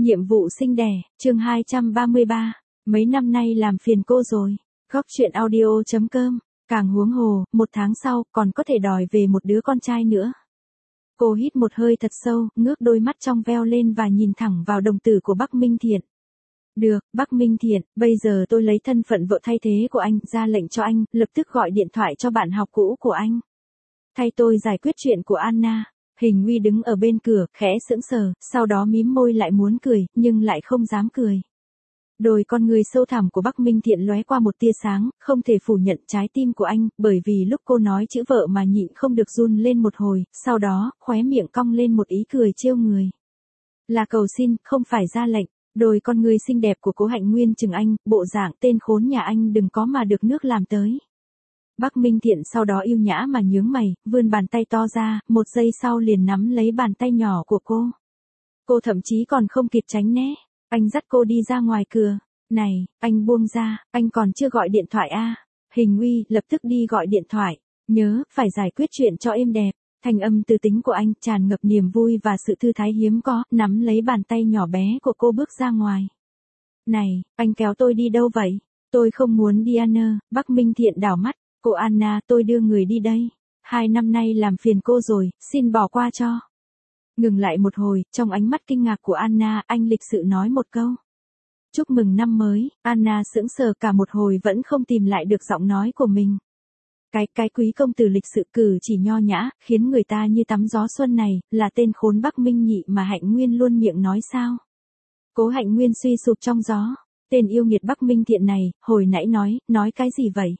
Nhiệm vụ sinh đẻ, chương 233. Mấy năm nay làm phiền cô rồi. Góc chuyện audio.com. Càng huống hồ, 1 tháng sau, còn có thể đòi về một đứa con trai nữa. Cô hít một hơi thật sâu, ngước đôi mắt trong veo lên và nhìn thẳng vào đồng tử của Bắc Minh Thiện. Được, Bắc Minh Thiện, bây giờ tôi lấy thân phận vợ thay thế của anh, ra lệnh cho anh, lập tức gọi điện thoại cho bạn học cũ của anh. Thay tôi giải quyết chuyện của Anna. Hình Nguy đứng ở bên cửa, khẽ sững sờ, sau đó mím môi lại muốn cười, nhưng lại không dám cười. Đôi con người sâu thẳm của Bắc Minh Thiện lóe qua một tia sáng, không thể phủ nhận trái tim của anh, bởi vì lúc cô nói chữ vợ mà nhịn không được run lên một hồi, sau đó, khóe miệng cong lên một ý cười trêu người. Là cầu xin, không phải ra lệnh. Đôi con người xinh đẹp của Cố Hạnh Nguyên chừng anh, bộ dạng tên khốn nhà anh đừng có mà được nước làm tới. Bắc Minh Thiện sau đó yêu nhã mà nhướng mày, vươn bàn tay to ra, một giây sau liền nắm lấy bàn tay nhỏ của cô. Cô thậm chí còn không kịp tránh né. Anh dắt cô đi ra ngoài cửa. Này, anh buông ra, anh còn chưa gọi điện thoại à? Hình Nguy, lập tức đi gọi điện thoại. Nhớ, phải giải quyết chuyện cho êm đẹp. Thanh âm từ tính của anh tràn ngập niềm vui và sự thư thái hiếm có, nắm lấy bàn tay nhỏ bé của cô bước ra ngoài. Này, anh kéo tôi đi đâu vậy? Tôi không muốn đi Anna. Bắc Minh Thiện đảo mắt. Cô Anna, tôi đưa người đi đây. 2 năm nay làm phiền cô rồi, xin bỏ qua cho. Ngừng lại một hồi, trong ánh mắt kinh ngạc của Anna, anh lịch sự nói một câu. Chúc mừng năm mới. Anna sững sờ cả một hồi vẫn không tìm lại được giọng nói của mình. Cái quý công tử lịch sự cử chỉ nho nhã, khiến người ta như tắm gió xuân này, là tên khốn Bắc Minh Nhị mà Hạnh Nguyên luôn miệng nói sao? Cố Hạnh Nguyên suy sụp trong gió. Tên yêu nghiệt Bắc Minh Thiện này, hồi nãy nói cái gì vậy?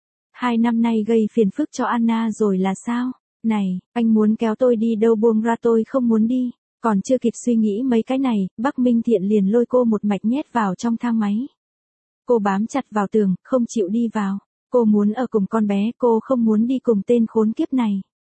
2 năm nay gây phiền phức cho Anna rồi là sao? Này, anh muốn kéo tôi đi đâu buông ra tôi không muốn đi. Còn chưa kịp suy nghĩ mấy cái này, Bắc Minh Thiện liền lôi cô một mạch nhét vào trong thang máy. Cô bám chặt vào tường, không chịu đi vào. Cô muốn ở cùng con bé, cô không muốn đi cùng tên khốn kiếp này.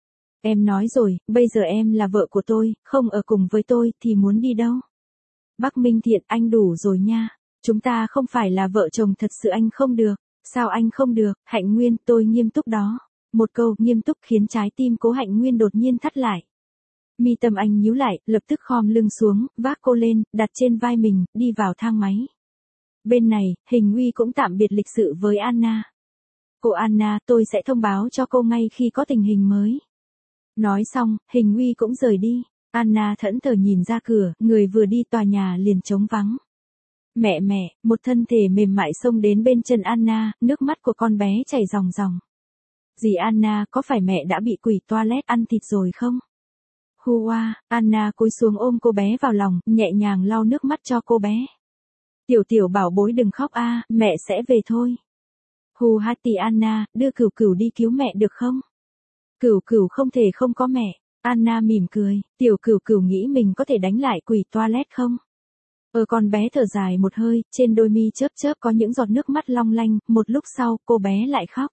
Em nói rồi, bây giờ em là vợ của tôi, không ở cùng với tôi thì muốn đi đâu? Bắc Minh Thiện, anh đủ rồi nha. Chúng ta không phải là vợ chồng thật sự, anh không được. Sao anh không được? Hạnh Nguyên, tôi nghiêm túc đó. Một câu nghiêm túc khiến trái tim Cố Hạnh Nguyên đột nhiên thắt lại. Mi tâm anh nhíu lại, lập tức khom lưng xuống, vác cô lên, đặt trên vai mình, đi vào thang máy. Bên này, Hình Nguy cũng tạm biệt lịch sự với Anna. Cô Anna, tôi sẽ thông báo cho cô ngay khi có tình hình mới. Nói xong, Hình Nguy cũng rời đi. Anna thẫn thờ nhìn ra cửa, người vừa đi tòa nhà liền trống vắng. Mẹ, một thân thể mềm mại xông đến bên chân Anna, nước mắt của con bé chảy ròng ròng. Dì Anna, có phải mẹ đã bị quỷ toilet ăn thịt rồi không? Hua, Anna cúi xuống ôm cô bé vào lòng, nhẹ nhàng lau nước mắt cho cô bé. Tiểu bảo bối đừng khóc a, mẹ sẽ về thôi. Hù hati Anna, đưa Cửu đi cứu mẹ được không? Cửu không thể không có mẹ. Anna mỉm cười, tiểu Cửu nghĩ mình có thể đánh lại quỷ toilet không? Con bé thở dài một hơi, trên đôi mi chớp có những giọt nước mắt long lanh, một lúc sau, cô bé lại khóc.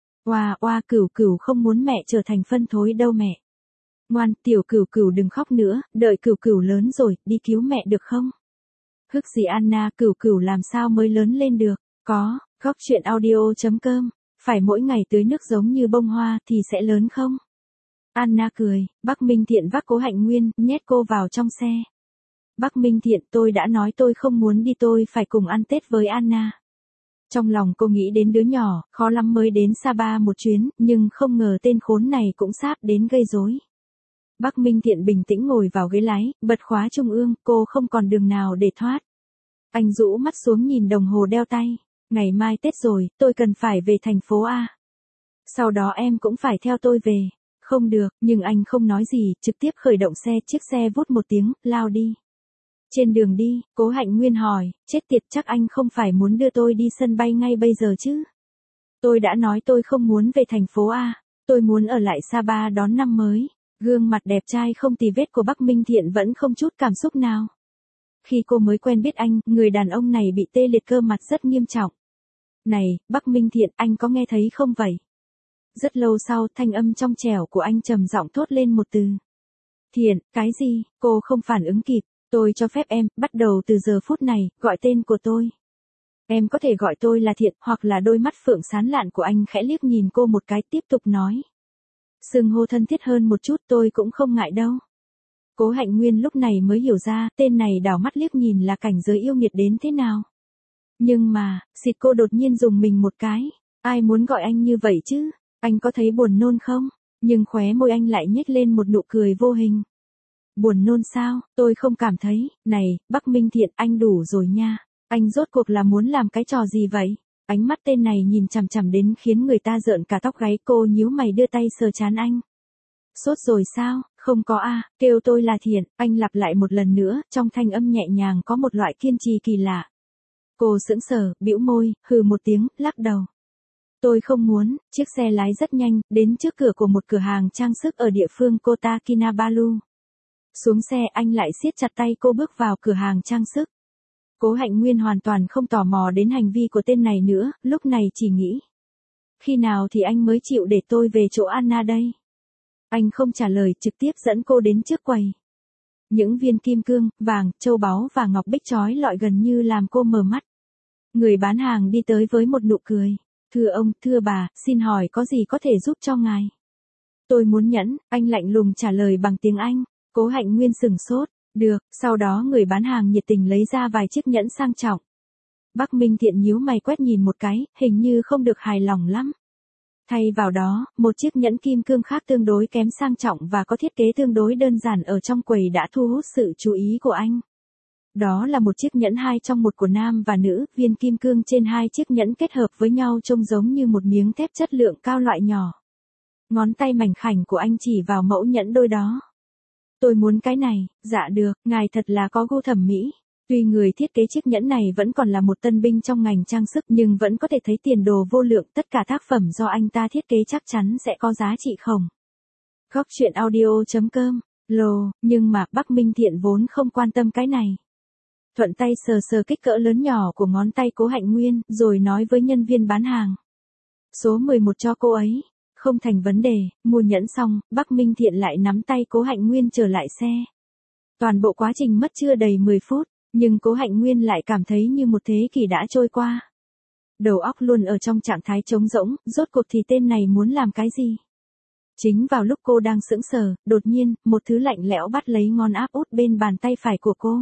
Oa, Cửu không muốn mẹ trở thành phân thối đâu mẹ. Ngoan, tiểu Cửu đừng khóc nữa, đợi Cửu lớn rồi, đi cứu mẹ được không? Hức gì Anna, Cửu làm sao mới lớn lên được? Có, góc chuyện audio.com, phải mỗi ngày tưới nước giống như bông hoa thì sẽ lớn không? Anna cười, Bắc Minh Thiện vác Cố Hạnh Nguyên, nhét cô vào trong xe. Bắc Minh Thiện, tôi đã nói tôi không muốn đi, tôi phải cùng ăn Tết với Anna. Trong lòng cô nghĩ đến đứa nhỏ, khó lắm mới đến Sapa một chuyến, nhưng không ngờ tên khốn này cũng sắp đến gây rối. Bắc Minh Thiện bình tĩnh ngồi vào ghế lái, bật khóa trung ương, cô không còn đường nào để thoát. Anh rũ mắt xuống nhìn đồng hồ đeo tay. Ngày mai Tết rồi, tôi cần phải về thành phố A. Sau đó em cũng phải theo tôi về. Không được, nhưng anh không nói gì, trực tiếp khởi động xe, chiếc xe vút một tiếng, lao đi. Trên đường đi, Cố Hạnh Nguyên hỏi, chết tiệt, chắc anh không phải muốn đưa tôi đi sân bay ngay bây giờ chứ? Tôi đã nói tôi không muốn về thành phố A, tôi muốn ở lại Sapa đón năm mới. Gương mặt đẹp trai không tì vết của Bắc Minh Thiện vẫn không chút cảm xúc nào. Khi cô mới quen biết anh, người đàn ông này bị tê liệt cơ mặt rất nghiêm trọng. Này, Bắc Minh Thiện, anh có nghe thấy không vậy? Rất lâu sau, thanh âm trong trẻo của anh trầm giọng thốt lên một từ. Thiện, cái gì? Cô không phản ứng kịp. Tôi cho phép em, bắt đầu từ giờ phút này, gọi tên của tôi. Em có thể gọi tôi là Thiện, hoặc là đôi mắt phượng sáng lạn của anh khẽ liếc nhìn cô một cái, tiếp tục nói. Xưng hô thân thiết hơn một chút tôi cũng không ngại đâu. Cố Hạnh Nguyên lúc này mới hiểu ra, tên này đảo mắt liếc nhìn là cảnh giới yêu nghiệt đến thế nào. Nhưng mà, xịt cô đột nhiên dùng mình một cái. Ai muốn gọi anh như vậy chứ? Anh có thấy buồn nôn không? Nhưng khóe môi anh lại nhếch lên một nụ cười vô hình. Buồn nôn sao? Tôi không cảm thấy. Này, Bắc Minh Thiện, anh đủ rồi nha. Anh rốt cuộc là muốn làm cái trò gì vậy? Ánh mắt tên này nhìn chằm chằm đến khiến người ta rợn cả tóc gáy. Cô nhíu mày đưa tay sờ trán anh. Sốt rồi sao? Không có a, kêu tôi là Thiện. Anh lặp lại một lần nữa, trong thanh âm nhẹ nhàng có một loại kiên trì kỳ lạ. Cô sững sờ, bĩu môi, hừ một tiếng, lắc đầu. Tôi không muốn. Chiếc xe lái rất nhanh, đến trước cửa của một cửa hàng trang sức ở địa phương Kota Kinabalu. Xuống xe anh lại siết chặt tay cô bước vào cửa hàng trang sức. Cố Hạnh Nguyên hoàn toàn không tò mò đến hành vi của tên này nữa, lúc này chỉ nghĩ. Khi nào thì anh mới chịu để tôi về chỗ Anna đây? Anh không trả lời, trực tiếp dẫn cô đến trước quầy. Những viên kim cương, vàng, châu báu và ngọc bích chói lọi gần như làm cô mờ mắt. Người bán hàng đi tới với một nụ cười. Thưa ông, thưa bà, xin hỏi có gì có thể giúp cho ngài? Tôi muốn nhẫn, anh lạnh lùng trả lời bằng tiếng Anh. Cố Hạnh Nguyên sửng sốt. Được, sau đó người bán hàng nhiệt tình lấy ra vài chiếc nhẫn sang trọng. Bắc Minh Thiện nhíu mày quét nhìn một cái, hình như không được hài lòng lắm. Thay vào đó, một chiếc nhẫn kim cương khác tương đối kém sang trọng và có thiết kế tương đối đơn giản ở trong quầy đã thu hút sự chú ý của anh. Đó là một chiếc nhẫn 2 trong 1 của nam và nữ, viên kim cương trên hai chiếc nhẫn kết hợp với nhau trông giống như một miếng thép chất lượng cao loại nhỏ. Ngón tay mảnh khảnh của anh chỉ vào mẫu nhẫn đôi đó. Tôi muốn cái này. Dạ được, ngài thật là có gu thẩm mỹ. Tuy người thiết kế chiếc nhẫn này vẫn còn là một tân binh trong ngành trang sức nhưng vẫn có thể thấy tiền đồ vô lượng, tất cả tác phẩm do anh ta thiết kế chắc chắn sẽ có giá trị khổng. Góc truyện audio.com. Lồ, nhưng mà Bắc Minh Thiện vốn không quan tâm cái này. Thuận tay sờ sờ kích cỡ lớn nhỏ của ngón tay Cố Hạnh Nguyên, rồi nói với nhân viên bán hàng. Số 11 cho cô ấy. Không thành vấn đề, mua nhẫn xong, Bắc Minh Thiện lại nắm tay Cố Hạnh Nguyên trở lại xe. Toàn bộ quá trình mất chưa đầy 10 phút, nhưng Cố Hạnh Nguyên lại cảm thấy như một thế kỷ đã trôi qua. Đầu óc luôn ở trong trạng thái trống rỗng, rốt cuộc thì tên này muốn làm cái gì? Chính vào lúc cô đang sững sờ, đột nhiên, một thứ lạnh lẽo bắt lấy ngón áp út bên bàn tay phải của cô.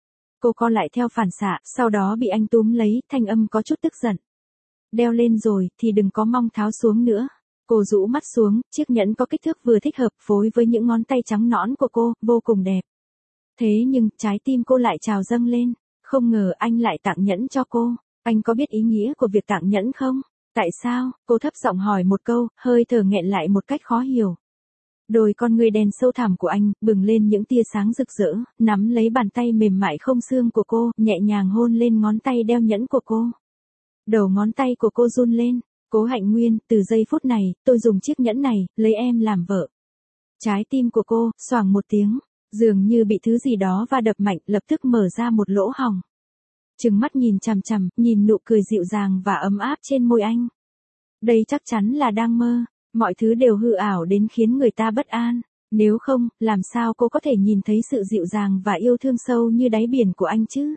Cô co lại theo phản xạ, sau đó bị anh túm lấy, thanh âm có chút tức giận. Đeo lên rồi, thì đừng có mong tháo xuống nữa. Cô rũ mắt xuống, chiếc nhẫn có kích thước vừa thích hợp phối với những ngón tay trắng nõn của cô, vô cùng đẹp. Thế nhưng, trái tim cô lại trào dâng lên. Không ngờ anh lại tặng nhẫn cho cô. Anh có biết ý nghĩa của việc tặng nhẫn không? Tại sao? Cô thấp giọng hỏi một câu, hơi thở nghẹn lại một cách khó hiểu. Đôi con người đen sâu thẳm của anh, bừng lên những tia sáng rực rỡ, nắm lấy bàn tay mềm mại không xương của cô, nhẹ nhàng hôn lên ngón tay đeo nhẫn của cô. Đầu ngón tay của cô run lên. Cố Hạnh Nguyên, từ giây phút này, tôi dùng chiếc nhẫn này, lấy em làm vợ. Trái tim của cô, xoảng một tiếng, dường như bị thứ gì đó va đập mạnh, lập tức mở ra một lỗ hổng. Trừng mắt nhìn chằm chằm, nhìn nụ cười dịu dàng và ấm áp trên môi anh. Đây chắc chắn là đang mơ, mọi thứ đều hư ảo đến khiến người ta bất an. Nếu không, làm sao cô có thể nhìn thấy sự dịu dàng và yêu thương sâu như đáy biển của anh chứ?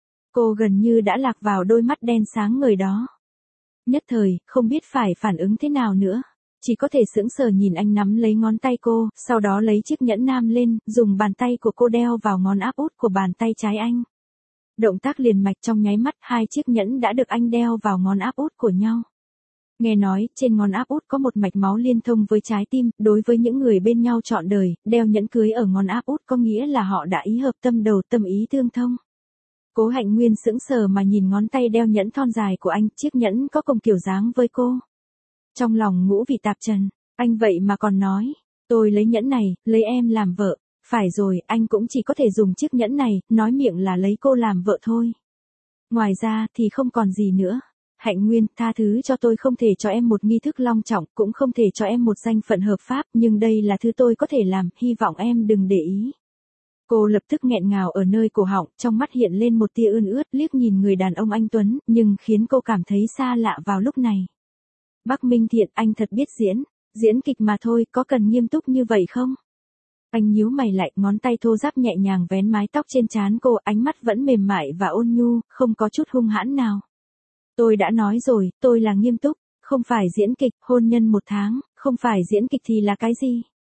Cô gần như đã lạc vào đôi mắt đen sáng ngời đó. Nhất thời, không biết phải phản ứng thế nào nữa. Chỉ có thể sững sờ nhìn anh nắm lấy ngón tay cô, sau đó lấy chiếc nhẫn nam lên, dùng bàn tay của cô đeo vào ngón áp út của bàn tay trái anh. Động tác liền mạch trong nháy mắt, hai chiếc nhẫn đã được anh đeo vào ngón áp út của nhau. Nghe nói, trên ngón áp út có một mạch máu liên thông với trái tim, đối với những người bên nhau trọn đời, đeo nhẫn cưới ở ngón áp út có nghĩa là họ đã ý hợp tâm đầu tâm ý tương thông. Cố Hạnh Nguyên sững sờ mà nhìn ngón tay đeo nhẫn thon dài của anh, chiếc nhẫn có cùng kiểu dáng với cô. Trong lòng ngũ vị tạp trần, anh vậy mà còn nói, tôi lấy nhẫn này, lấy em làm vợ. Phải rồi, anh cũng chỉ có thể dùng chiếc nhẫn này, nói miệng là lấy cô làm vợ thôi. Ngoài ra thì không còn gì nữa. Hạnh Nguyên, tha thứ cho tôi không thể cho em một nghi thức long trọng, cũng không thể cho em một danh phận hợp pháp, nhưng đây là thứ tôi có thể làm, hy vọng em đừng để ý. Cô lập tức nghẹn ngào ở nơi cổ họng, trong mắt hiện lên một tia ươn ướt, liếc nhìn người đàn ông anh tuấn, nhưng khiến cô cảm thấy xa lạ vào lúc này. Bắc Minh Thiện, anh thật biết diễn kịch mà thôi, có cần nghiêm túc như vậy không? Anh nhíu mày lại, ngón tay thô ráp nhẹ nhàng vén mái tóc trên trán cô, ánh mắt vẫn mềm mại và ôn nhu, không có chút hung hãn nào. Tôi đã nói rồi, tôi là nghiêm túc, không phải diễn kịch, hôn nhân 1 tháng, không phải diễn kịch thì là cái gì?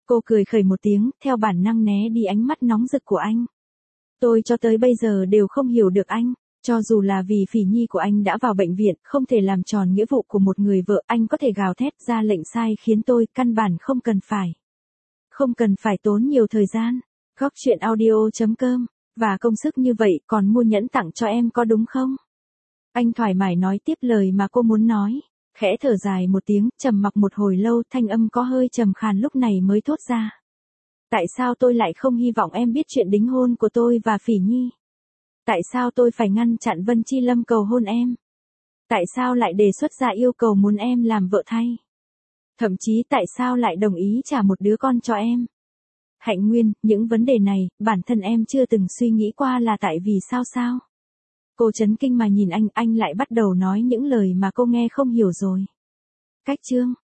Cô cười khẩy một tiếng, theo bản năng né đi ánh mắt nóng rực của anh. Tôi cho tới bây giờ đều không hiểu được anh. Cho dù là vì Phỉ Nhi của anh đã vào bệnh viện, không thể làm tròn nghĩa vụ của một người vợ, anh có thể gào thét ra lệnh sai khiến tôi, căn bản không cần phải. Không cần phải tốn nhiều thời gian. Góc chuyện audio.com. Và công sức như vậy còn mua nhẫn tặng cho em có đúng không? Anh thoải mái nói tiếp lời mà cô muốn nói. Khẽ thở dài một tiếng, trầm mặc một hồi lâu, thanh âm có hơi trầm khàn lúc này mới thốt ra. Tại sao tôi lại không hy vọng em biết chuyện đính hôn của tôi và Phỉ Nhi? Tại sao tôi phải ngăn chặn Vân Chi Lâm cầu hôn em? Tại sao lại đề xuất ra yêu cầu muốn em làm vợ thay? Thậm chí tại sao lại đồng ý trả một đứa con cho em? Hạnh Nguyên, những vấn đề này, bản thân em chưa từng suy nghĩ qua là tại vì sao? Cô chấn kinh mà nhìn anh lại bắt đầu nói những lời mà cô nghe không hiểu rồi. Cách chương